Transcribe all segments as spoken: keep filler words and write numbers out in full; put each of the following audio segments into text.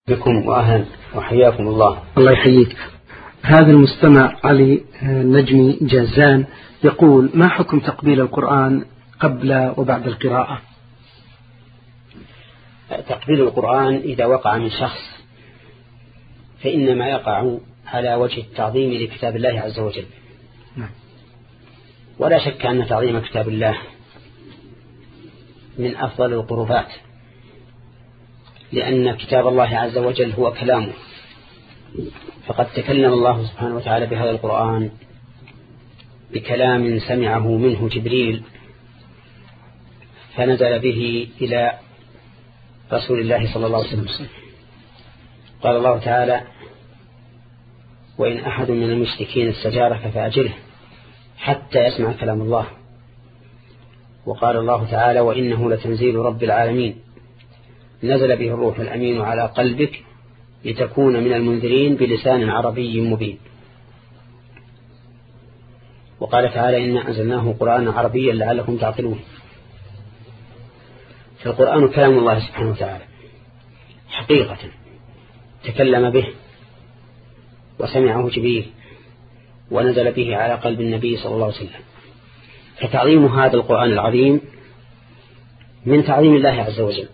بكم وأهلا وحياكم الله. الله يحييك. هذا المستمع علي نجمي جازان يقول: ما حكم تقبيل القرآن قبل وبعد القراءة؟ تقبيل القرآن إذا وقع من شخص فإنما يقع على وجه التعظيم لكتاب الله عز وجل. ولا شك أن تعظيم كتاب الله من أفضل القربات، لأن كتاب الله عز وجل هو كلامه، فقد تكلم الله سبحانه وتعالى بهذا القرآن بكلام سمعه منه جبريل فنزل به إلى رسول الله صلى الله عليه وسلم. قال الله تعالى: وإن أحد من المشركين استجارك فأجره حتى يسمع كلام الله. وقال الله تعالى: وإنه لتنزيل رب العالمين نزل به الروح الأمين على قلبك لتكون من المنذرين بلسان عربي مبين. وقال تعالى: إنا أنزلناه قرآنا عربيا لعلكم تعقلون. فالقرآن كلام الله سبحانه وتعالى حقيقة تكلم به وسمعه جبريل ونزل به على قلب النبي صلى الله عليه وسلم. فتعظيم هذا القرآن العظيم من تعظيم الله عز وجل،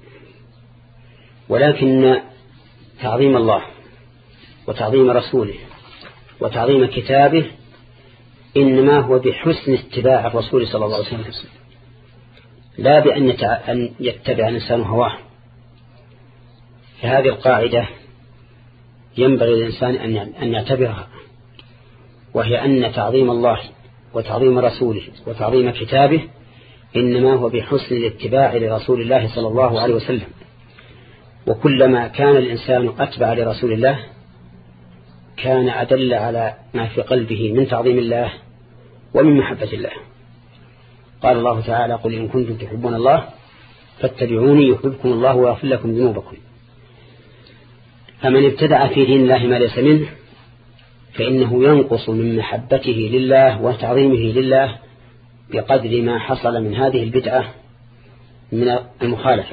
ولكن تعظيم الله وتعظيم رسوله وتعظيم كتابه إنما هو بحسن اتباع الرسول صلى الله عليه وسلم، لا بأن أن يتبع الإنسان هواه. فهذه القاعدة ينبغي للإنسان أن يعتبرها، وهي أن تعظيم الله وتعظيم رسوله وتعظيم كتابه إنما هو بحسن الاتباع لرسول الله صلى الله عليه وسلم. وكلما كان الإنسان أتبع لرسول الله كان أدل على ما في قلبه من تعظيم الله ومن محبة الله. قال الله تعالى: قل إن كنتم تحبون الله فاتبعوني يحببكم الله ويغفر لكم ذنوبكم. فمن ابتدع في دين الله ما ليس منه فإنه ينقص من محبته لله وتعظيمه لله بقدر ما حصل من هذه البدعة من المخالفة.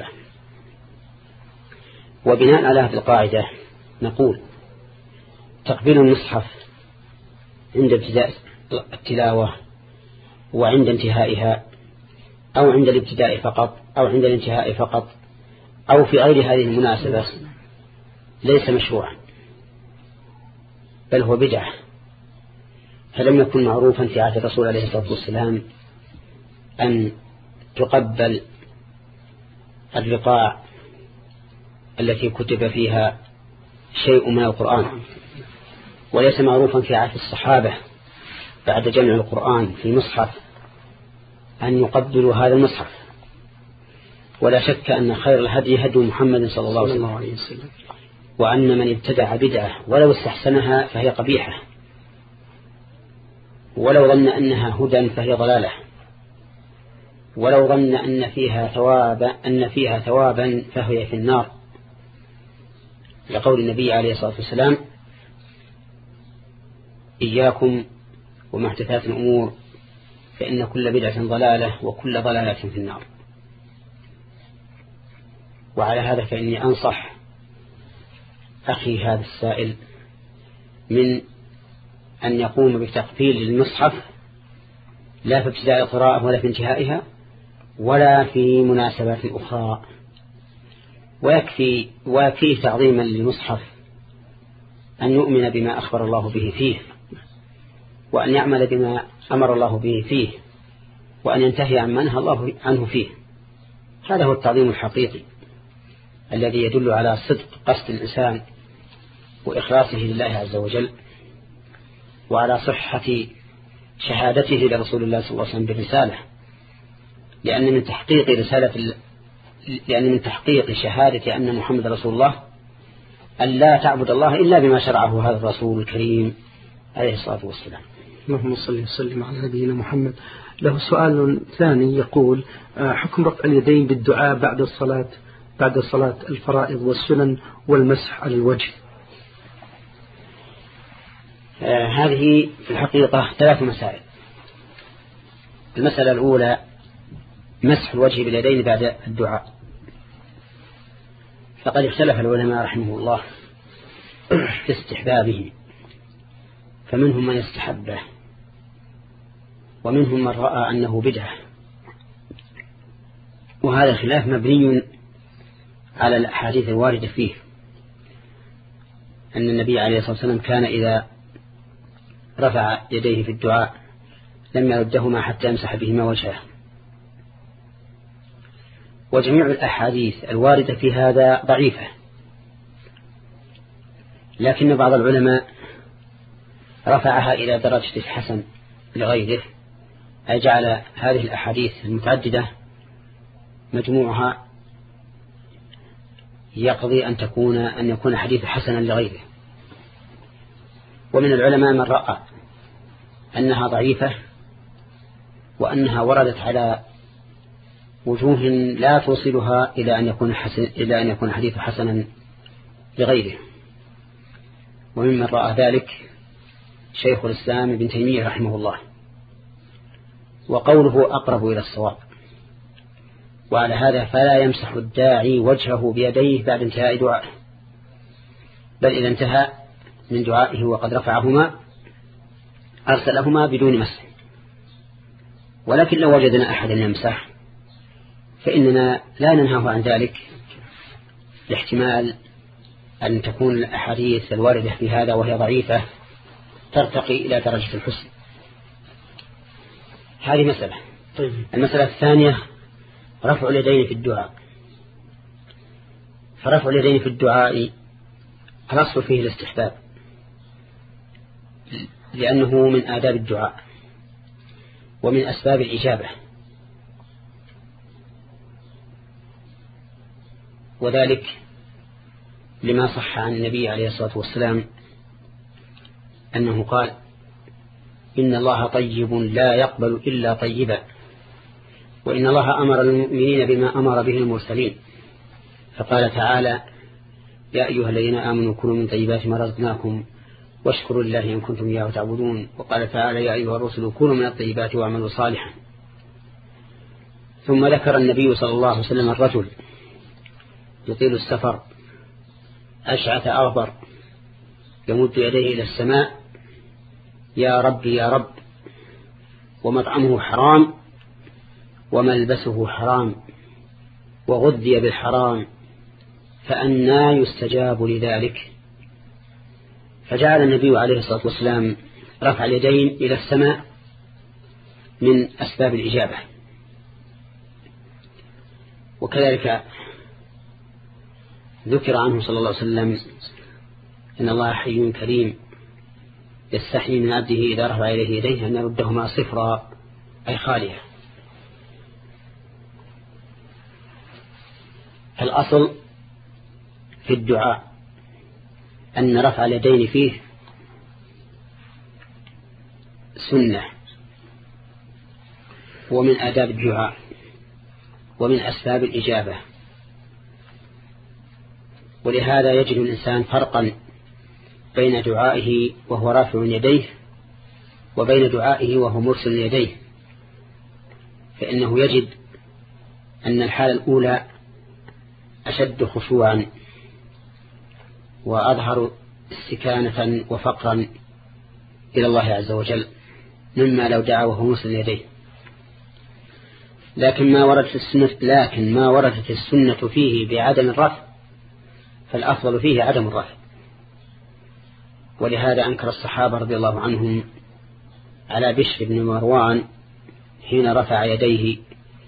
وبناء على هذه القاعدة نقول: تقبيل المصحف عند ابتداء التلاوة وعند انتهائها، أو عند الابتداء فقط، أو عند الانتهاء فقط، أو في غير هذه المناسبة ليس مشروعا، بل هو بدعة. فلم يكن معروفا في عهد الرسول عليه الصلاة والسلام أن تقبل الرقاع التي كتب فيها شيء من القرآن، وليس معروفا في عهد الصحابة بعد جمع القرآن في مصحف أن يقبلوا هذا المصحف. ولا شك أن خير الهدي هدي محمد صلى الله عليه وسلم، وأن من ابتدع بدعة ولو استحسنها فهي قبيحة، ولو ظن أنها هدى فهي ضلالة، ولو ظن أن فيها ثوابا أن فيها ثوابا فهي في النار، لقول النبي عليه الصلاة والسلام: إياكم ومحدثات الأمور فإن كل بدعة ضلالة وكل ضلالة في النار. وعلى هذا فإني أنصح أخي هذا السائل من أن يقوم بتقبيل المصحف لا في ابتداء القراءة ولا في انتهائها ولا في مناسبات أخرى، ويكفي ويكفي تعظيما للمصحف أن يؤمن بما أخبر الله به فيه، وأن يعمل بما أمر الله به فيه، وأن ينتهي عن ما نهى الله عنه فيه. هذا هو التعظيم الحقيقي الذي يدل على صدق قصد الإنسان وإخلاصه لله عز وجل، وعلى صحة شهادته لرسول الله صلى الله عليه وسلم بالرسالة. لأن من تحقيق رسالة لأن من تحقيق شهادة أن محمد رسول الله أن لا تعبد الله إلا بما شرعه هذا الرسول الكريم عليه الصلاة والسلام. اللهم صل وسلم على نبينا محمد. له سؤال ثاني يقول: حكم رفع اليدين بالدعاء بعد الصلاة بعد صلاة الفرائض والسنن والمسح على الوجه؟ آه هذه في الحقيقة ثلاث مسائل. المسألة الأولى مسح الوجه باليدين بعد الدعاء. فقد اختلف العلماء رحمه الله في استحبابه، فمنهم من يستحبه ومنهم من رأى أنه بدعة، وهذا الخلاف مبني على الأحاديث الواردة فيه، أن النبي عليه الصلاة والسلام كان إذا رفع يديه في الدعاء لم يردهما حتى يمسح بهما وجهه. وجميع الأحاديث الواردة في هذا ضعيفة، لكن بعض العلماء رفعها إلى درجة الحسن لغيره، أي جعل هذه الأحاديث المتعددة مجموعها يقضي أن تكون أن يكون حديث حسنا لغيره. ومن العلماء من رأى أنها ضعيفة وأنها وردت على وجوه لا توصلها إلى أن يكون حسن إلى أن يكون حديث حسنا لغيره. وممن رأى ذلك شيخ الإسلام ابن تيمية رحمه الله، وقوله أقرب إلى الصواب. وعلى هذا فلا يمسح الداعي وجهه بيديه بعد انتهاء دعائه، بل إذا انتهى من دعائه وقد رفعهما أرسلهما بدون مسح. ولكن لو وجدنا أحدا يمسح فإننا لا ننهاه عن ذلك، لاحتمال أن تكون الأحاديث الواردة في هذا وهي ضعيفة ترتقي إلى درجة الحسن. هذه مسألة. طيب. المسألة الثانية رفع اليدين في الدعاء. فرفع اليدين في الدعاء الأصل فيه الاستحباب، لأنه من آداب الدعاء ومن أسباب الإجابة، وذلك لما صح عن النبي عليه الصلاة والسلام أنه قال: إن الله طيب لا يقبل إلا طيبا، وإن الله أمر المؤمنين بما أمر به المرسلين، فقال تعالى: يا أيها الذين آمنوا كلوا من طيبات ما رزقناكم واشكروا لله إن كنتم إياه تعبدون. وقال تعالى: يا أيها الرسل كلوا من الطيبات واعملوا صالحا. ثم ذكر النبي صلى الله عليه وسلم الرجل يطيل السفر أشعث أغبر يمد يديه إلى السماء: يا رب يا رب، ومطعمه حرام وملبسه حرام وغذي بالحرام، فأنى يستجاب لذلك؟ فجعل النبي عليه الصلاة والسلام رفع اليدين إلى السماء من أسباب الإجابة. وكذلك ذكر عنه صلى الله عليه وسلم: إن الله حي كريم يستحيي من عبده إذا رفع إليه يديه أن يردهما صفرا، أي خالية. الأصل في الدعاء أن رفع اليدين فيه سنة، ومن آداب الدعاء ومن أسباب الإجابة. ولهذا يجد الإنسان فرقا بين دعائه وهو رافع يديه وبين دعائه وهو مرسل يديه، فإنه يجد أن الحالة الأولى أشد خشوعا وأظهر استكانة وفقرا إلى الله عز وجل مما لو دعا وهو مرسل يديه. لكن ما وردت السنة لكن ما وردت السنة فيه بعدم الرفع فالأفضل فيه عدم الرفع. ولهذا أنكر الصحابة رضي الله عنهم على بشر بن مروان حين رفع يديه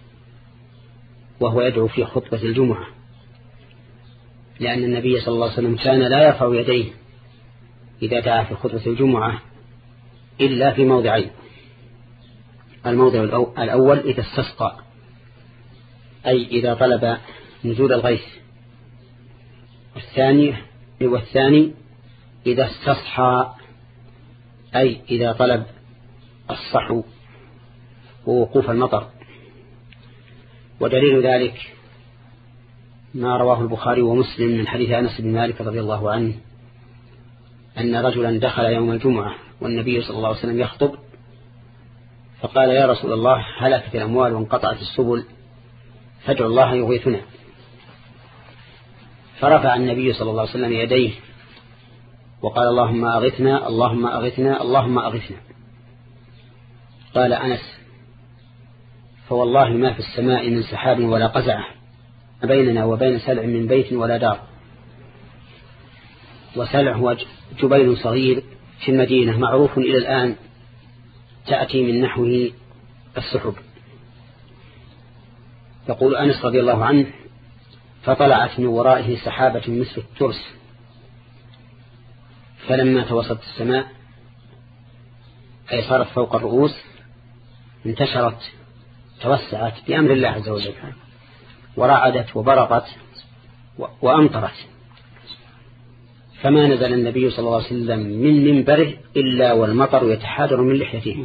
وهو يدعو في خطبة الجمعة، لأن النبي صلى الله عليه وسلم كان لا يرفع يديه إذا دعا في خطبة الجمعة إلا في موضعين: الموضع الأول إذا استسقى، أي إذا طلب نزول الغيث، والثاني والثاني إذا استصحى، أي إذا طلب الصحو ووقوف المطر. ودليل ذلك ما رواه البخاري ومسلم من حديث أنس بن مالك رضي الله عنه أن رجلا دخل يوم الجمعة والنبي صلى الله عليه وسلم يخطب، فقال: يا رسول الله، هلكت الأموال وانقطعت السبل، فادعوا الله يغيثنا. فرفع النبي صلى الله عليه وسلم يديه وقال اللهم أغثنا اللهم أغثنا اللهم أغثنا. قال أنس فوالله ما في السماء من سحاب ولا قزعة بيننا وبين سلع من بيت ولا دار. وسلع هو جبيل صغير في المدينة معروف إلى الآن تأتي من نحوه السحب. يقول أنس رضي الله عنه فطلعت من ورائه سحابة مثل الترس فلما توسط السماء أي صارت فوق الرؤوس انتشرت توسعت بأمر الله عز وجل ورعدت وبرقت وأمطرت فما نزل النبي صلى الله عليه وسلم من منبره إلا والمطر يتحادر من لحيته.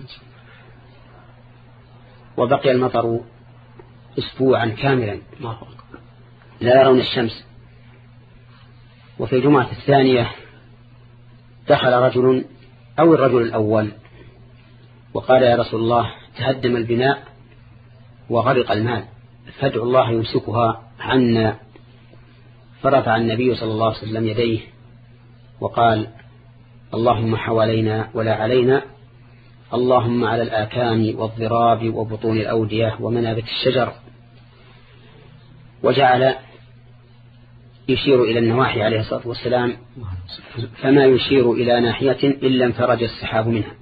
وبقي المطر أسبوعا كاملا لا يرون الشمس. وفي الجمعة الثانية دخل رجل أو الرجل الأول وقال يا رسول الله تهدم البناء وغرق المال فادعوا الله يمسكها عنا. فرفع النبي صلى الله عليه وسلم يديه وقال اللهم حوالينا ولا علينا اللهم على الآكام والضراب وبطون الأودية ومنابت الشجر. وجعل يشير إلى النواحي عليه الصلاة والسلام فما يشير إلى ناحية إلا انفرج السحاب منها.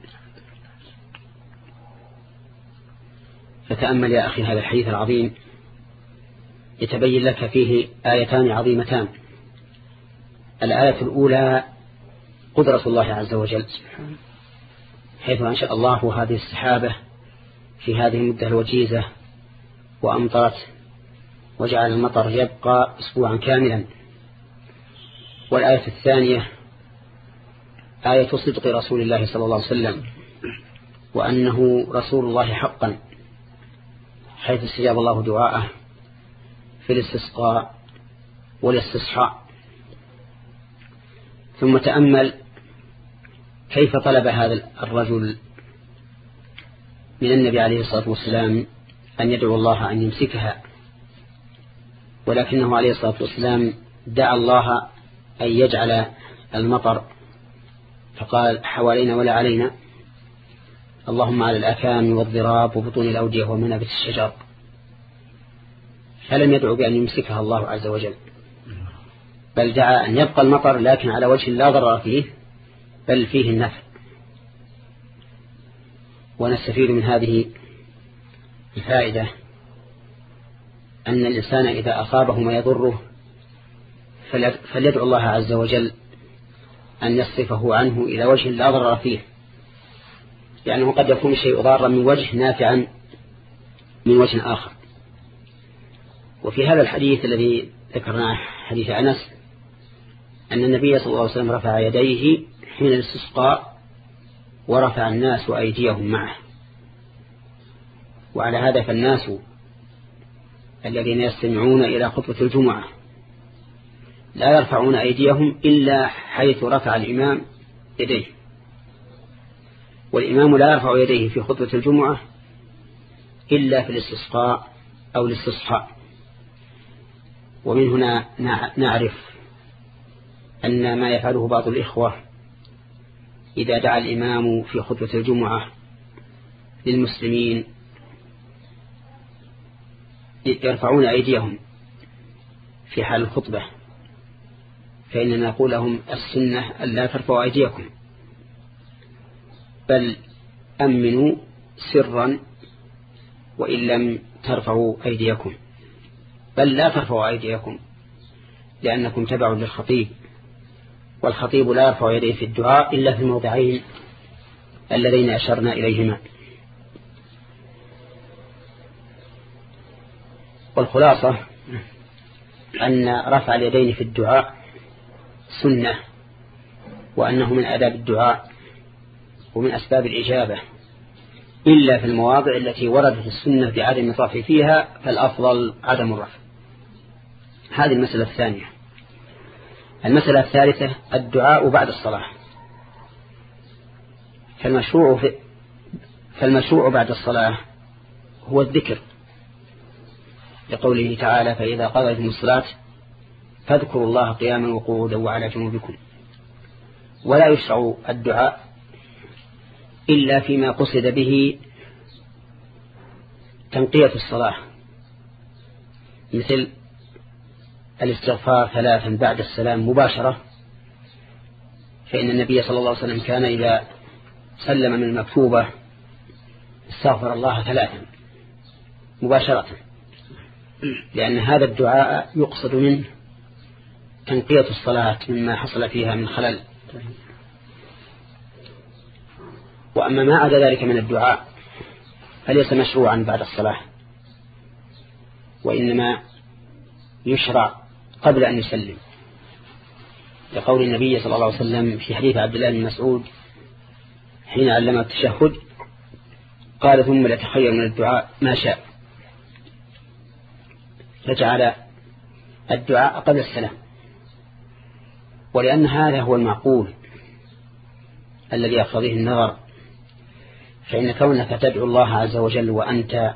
فتأمل يا أخي هذا الحديث العظيم يتبين لك فيه آيتان عظيمتان. الآية الأولى قدرة الله عز وجل حيث أنشأ الله هذه السحابة في هذه المدة الوجيزة وأمطرت وجعل المطر يبقى أسبوعا كاملا. والآية الثانية آية صدق رسول الله صلى الله عليه وسلم وأنه رسول الله حقا حيث استجاب الله دعاءه في الاستسقاء والاستصحاء. ثم تأمل كيف طلب هذا الرجل من النبي عليه الصلاة والسلام أن يدعو الله أن يمسكها ولكنه عليه الصلاة والسلام دعا الله أن يجعل المطر فقال حوالينا ولا علينا اللهم على الأكام والضراب وبطون الأودية ومنابت الشجر. فلم يدعو بأن يمسكها الله عز وجل بل دعا أن يبقى المطر لكن على وجه لا ضرر فيه بل فيه النفع. ونستفيد من هذه الفائدة أن الإنسان إذا أصابه ما يضره فليدعو الله عز وجل أن يصرفه عنه إلى وجه لا ضرر فيه لأنه قد يكون الشيء ضارا من وجه نافعا من وجه آخر. وفي هذا الحديث الذي ذكرناه حديث أنس أن النبي صلى الله عليه وسلم رفع يديه حين الاستسقاء ورفع الناس أيديهم معه. وعلى هذا فالناس الذين يستمعون إلى خطبة الجمعة لا يرفعون أيديهم إلا حيث رفع الإمام يديه. والإمام لا يرفع يديه في خطبة الجمعة إلا في الاستسقاء أو الاستصحاء. ومن هنا نعرف أن ما يفعله بعض الإخوة إذا دعا الإمام في خطبة الجمعة للمسلمين يرفعون أيديهم في حال الخطبة فإننا نقول لهم السنة أن لا ترفعوا أيديكم بل أمنوا سرا وإن لم ترفعوا أيديكم بل لا ترفعوا أيديكم لأنكم تبعوا للخطيب والخطيب لا يرفع يديه في الدعاء إلا في الموضعين اللذين أشرنا إليهما. والخلاصة أن رفع اليدين في الدعاء سنة وأنه من آداب الدعاء ومن أسباب الإجابة إلا في المواضع التي وردت السنة بعدم الرفع فيها فالأفضل عدم الرفع. هذه المسألة الثانية. المسألة الثالثة الدعاء بعد الصلاة. فالمشروع, في فالمشروع بعد الصلاة هو الذكر لقوله تعالى فإذا قضيتم الصلاة فاذكروا الله قياما وقعودا وعلى جنوبكم. ولا يشرع الدعاء إلا فيما قصد به تنقية الصلاة، مثل الاستغفار ثلاثا بعد السلام مباشرة، فإن النبي صلى الله عليه وسلم كان إذا سلم من المكتوبة استغفر الله ثلاثا مباشرة، لأن هذا الدعاء يقصد منه تنقية الصلاة مما حصل فيها من خلل. وأما ما عدا ذلك من الدعاء فليس مشروعا بعد الصلاة، وإنما يشرع قبل أن يسلم، لقول النبي صلى الله عليه وسلم في حديث عبد الله بن مسعود حين علم التشهد قال ثم ليتخير من الدعاء ما شاء، فجعل الدعاء قبل السلام. ولأن هذا هو المعقول الذي يقتضيه النظر، فإن كونك تدعو الله عز وجل وأنت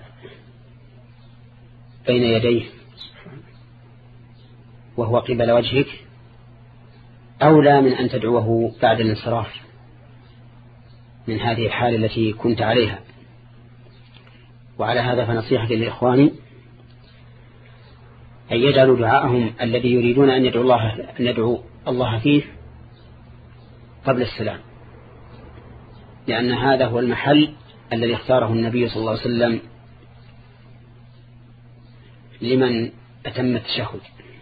بين يديه وهو قبل وجهك أولى من أن تدعوه بعد الانصراف من هذه الحالة التي كنت عليها. وعلى هذا فنصيحتي لإخواني أن يجعلوا دعاءهم الذي يريدون أن يدعو الله, أن يدعو الله فيه قبل السلام، لأن هذا هو المحل الذي اختاره النبي صلى الله عليه وسلم لمن أتم التشهد،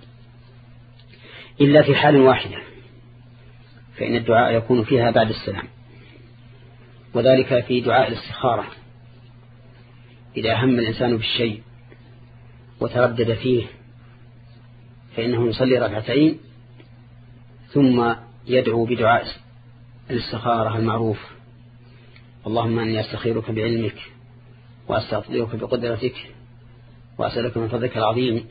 إلا في حال واحدة فإن الدعاء يكون فيها بعد السلام، وذلك في دعاء الاستخارة، إذا هم الإنسان بالشيء وتردد فيه فإنه يصلي ركعتين ثم يدعو بدعاء الاستخارة المعروف: اللهم أني أستخيرك بعلمك وأستغفرك بقدرتك وأسألك من فضلك العظيم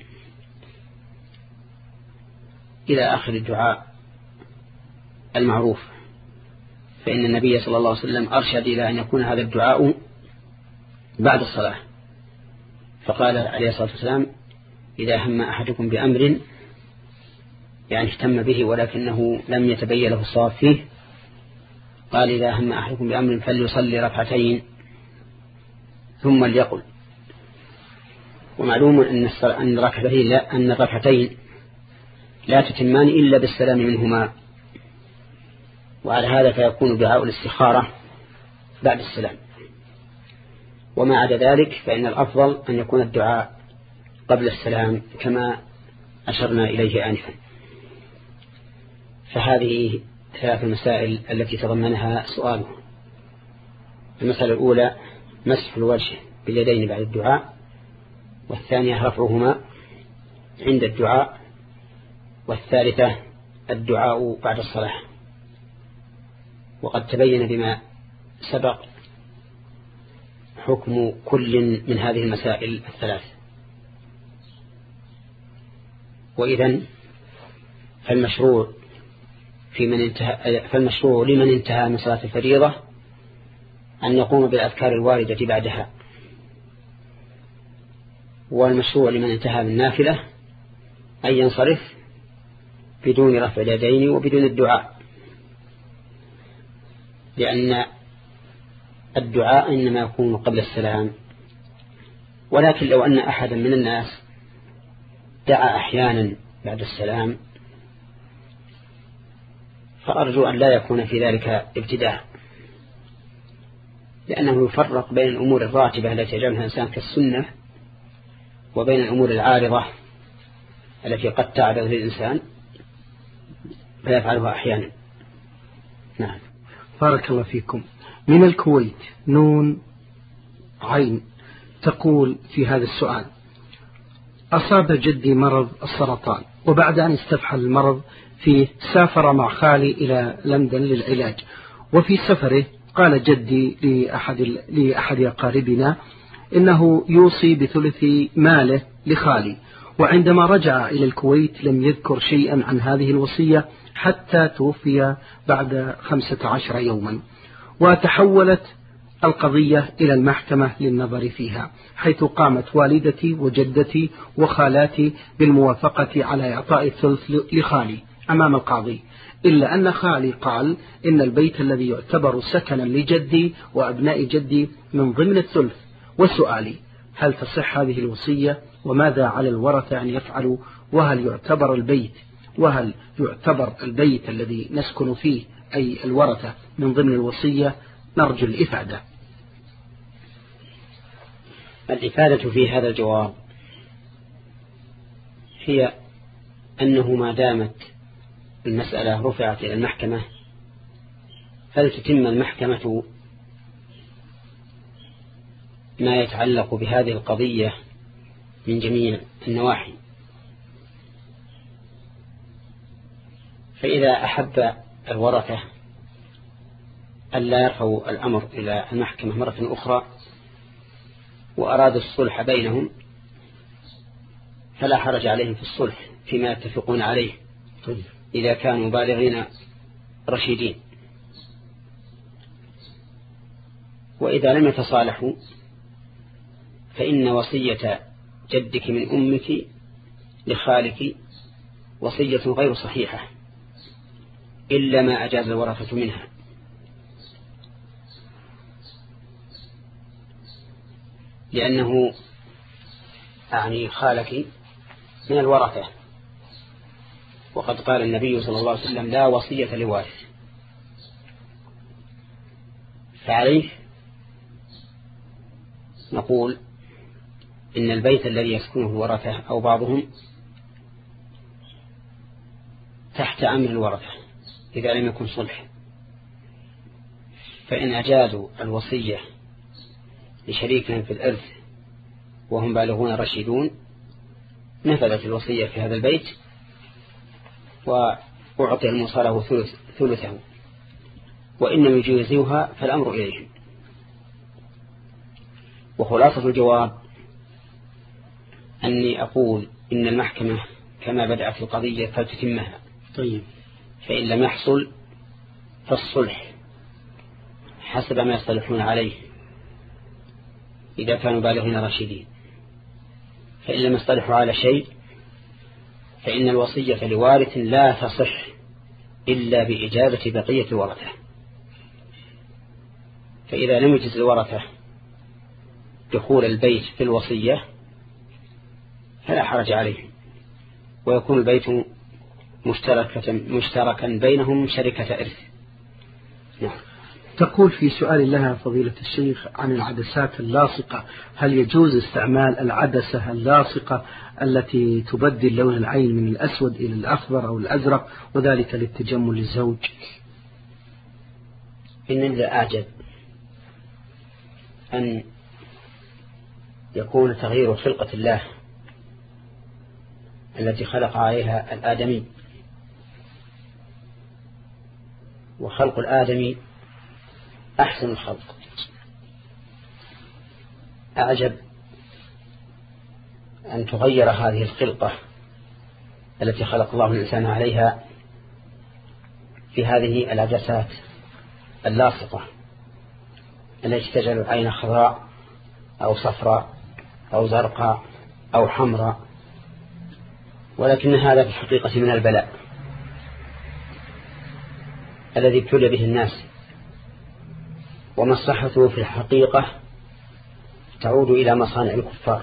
إلى آخر الدعاء المعروف. فإن النبي صلى الله عليه وسلم أرشد إلى أن يكون هذا الدعاء بعد الصلاة، فقال عليه الصلاة والسلام: إذا هم أحدكم بأمر، يعني اهتم به ولكنه لم يتبين له الصواب فيه، قال: إذا هم أحدكم بأمر فليصلي ركعتين ثم ليقل. ومعلوم أن الركعتين لا, أن الركعتين لا تتمان إلا بالسلام منهما، وعلى هذا فيكون دعاء الاستخارة بعد السلام. وما عدا ذلك فإن الأفضل أن يكون الدعاء قبل السلام كما أشرنا إليه آنفا. فهذه ثلاث مسائل التي تضمنها سؤاله. المسألة الأولى مسح الوجه باليدين بعد الدعاء، والثانية رفعهما عند الدعاء، والثالثة الدعاء بعد الصلاة. وقد تبين بما سبق حكم كل من هذه المسائل الثلاث. وإذن فالمشروع في من انتهى فالمشروع لمن انتهى من صلاة الفريضة أن يقوم بالأذكار الواردة بعدها، والمشروع لمن انتهى من نافلة أن ينصرف بدون رفع اليدين وبدون الدعاء، لأن الدعاء إنما يكون قبل السلام. ولكن لو أن أحدا من الناس دعا أحيانا بعد السلام فأرجو أن لا يكون في ذلك ابتداء، لأنه يفرق بين الأمور الراتبة التي يجعلها الإنسان كالسنة وبين الأمور العارضة التي قد تعرض للإنسان فيفعلها أحيانا. نعم. بارك الله فيكم. من الكويت نون عين تقول في هذا السؤال: أصاب جدي مرض السرطان، وبعد أن استفحل المرض فيه سافر مع خالي إلى لندن للعلاج، وفي سفره قال جدي لأحد, لأحد أقاربنا إنه يوصي بثلث ماله لخالي، وعندما رجع إلى الكويت لم يذكر شيئا عن هذه الوصية حتى توفي بعد خمسة عشر يوما، وتحولت القضية إلى المحكمة للنظر فيها، حيث قامت والدتي وجدتي وخالاتي بالموافقة على إعطاء الثلث لخالي أمام القاضي، إلا أن خالي قال إن البيت الذي يعتبر سكنا لجدي وأبناء جدي من ضمن الثلث. وسؤالي: هل تصح هذه الوصية؟ وماذا على الورثة أن يفعلوا؟ وهل يعتبر البيت وهل يعتبر البيت الذي نسكن فيه أي الورثة من ضمن الوصية؟ نرجو الإفادة. الإفادة في هذا الجواب هي أنه ما دامت المسألة رفعت إلى المحكمة فلتتم المحكمة ما يتعلق بهذه القضية من جميع النواحي. فإذا أحب الورثة ألا يرفعوا الأمر إلى المحكمة مرة أخرى وأرادوا الصلح بينهم فلا حرج عليهم في الصلح فيما يتفقون عليه إذا كانوا بالغين رشيدين. وإذا لم يتصالحوا فإن وصية جدك من أمك لخالك وصية غير صحيحة إلا ما أجاز الورثة منها، لأنه أعني خالك من الورثة، وقد قال النبي صلى الله عليه وسلم: لا وصية لوارث. فعليه نقول إن البيت الذي يسكنه الورثة أو بعضهم تحت أمر الورثة إذا لم يكن صلح، فإن أجازوا الوصية لشريكهم في الإرث وهم بالغون رشيدون نفذت الوصية في هذا البيت وأعطي الموصى له ثلثه، وإن يجوزوها فالأمر إليهم. وخلاصة الجواب أني أقول إن المحكمة كما بدأت القضية فلتتمها. طيب. فإن لم يحصل فالصلح حسب ما يصطلحون عليه إذا كانوا بالغين رشيدين. فإن لم يصطلحوا على شيء فإن الوصية لوارث لا تصح إلا بإجابة بقية الورثة. فإذا لم يجز الورثة دخول البيت في الوصية فلا حرج عليه، ويكون البيت مشتركة مشتركا بينهم شركة إرث. نعم. تقول في سؤال لها فضيلة الشيخ عن العدسات اللاصقة: هل يجوز استعمال العدسة اللاصقة التي تبدل لون العين من الأسود إلى الأخضر أو الأزرق وذلك للتجمل للزوج؟ إن لا أعجب أن يكون تغيير خلقة الله التي خلق عليها الآدمي، وخلق الآدمي أحسن الخلق، أعجب أن تغير هذه الخلقة التي خلق الله الإنسان عليها في هذه العدسات اللاصقة التي تجعل العين خضراء أو صفراء أو زرقاء أو حمراء، ولكن هذا في الحقيقة من البلاء الذي ابتلي به الناس، ومصلحته في الحقيقة تعود إلى مصانع الكفار،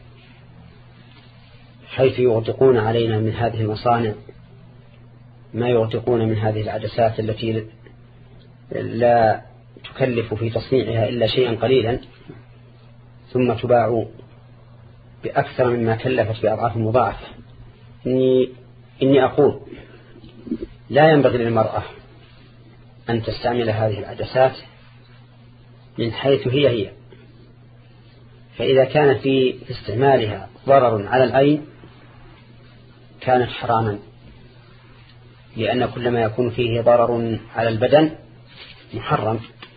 حيث يغدقون علينا من هذه المصانع ما يغدقون من هذه العدسات التي لا تكلف في تصنيعها إلا شيئا قليلا، ثم تباع بأكثر مما كلفت بأضعاف مضاعفة. إني, إني أقول لا ينبغي للمرأة أن تستعمل هذه العدسات من حيث هي هي، فإذا كان في استعمالها ضرر على العين كانت حراما، لأن كل ما يكون فيه ضرر على البدن محرم،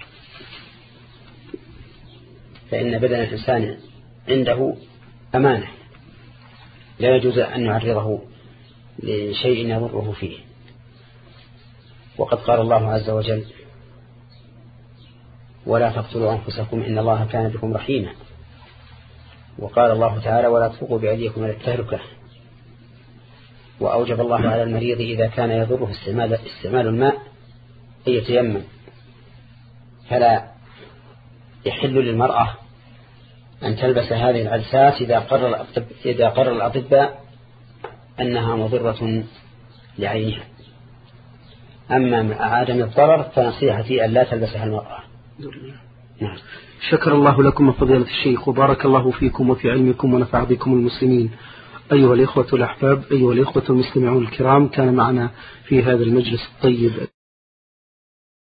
فإن بدن الإنسان عنده أمانة لا يجوز أن يعرضه لشيء يضره فيه. وقد قال الله عز وجل: ولا تقتلوا أنفسكم إن الله كان بكم رحيما. وقال الله تعالى ولا تلقوا بأيديكم إلى التهلكة. وأوجب الله على المريض إذا كان يضره استعمال, استعمال الماء أن يتيمم، فلا يحل للمرأة أن تلبس هذه العدسات إذا قرر إذا قرر الأطباء أنها مضرة لعينها. أما مع عدم الضرر فنصيحتي أن لا تلبسها المرأة. نعم. شكر الله لكم فضيلة الشيخ وبارك الله فيكم وفي علمكم ونفع بكم المسلمين. أيها الإخوة الأحباب، أيها الإخوة المستمعون الكرام، كان معنا في هذا المجلس الطيب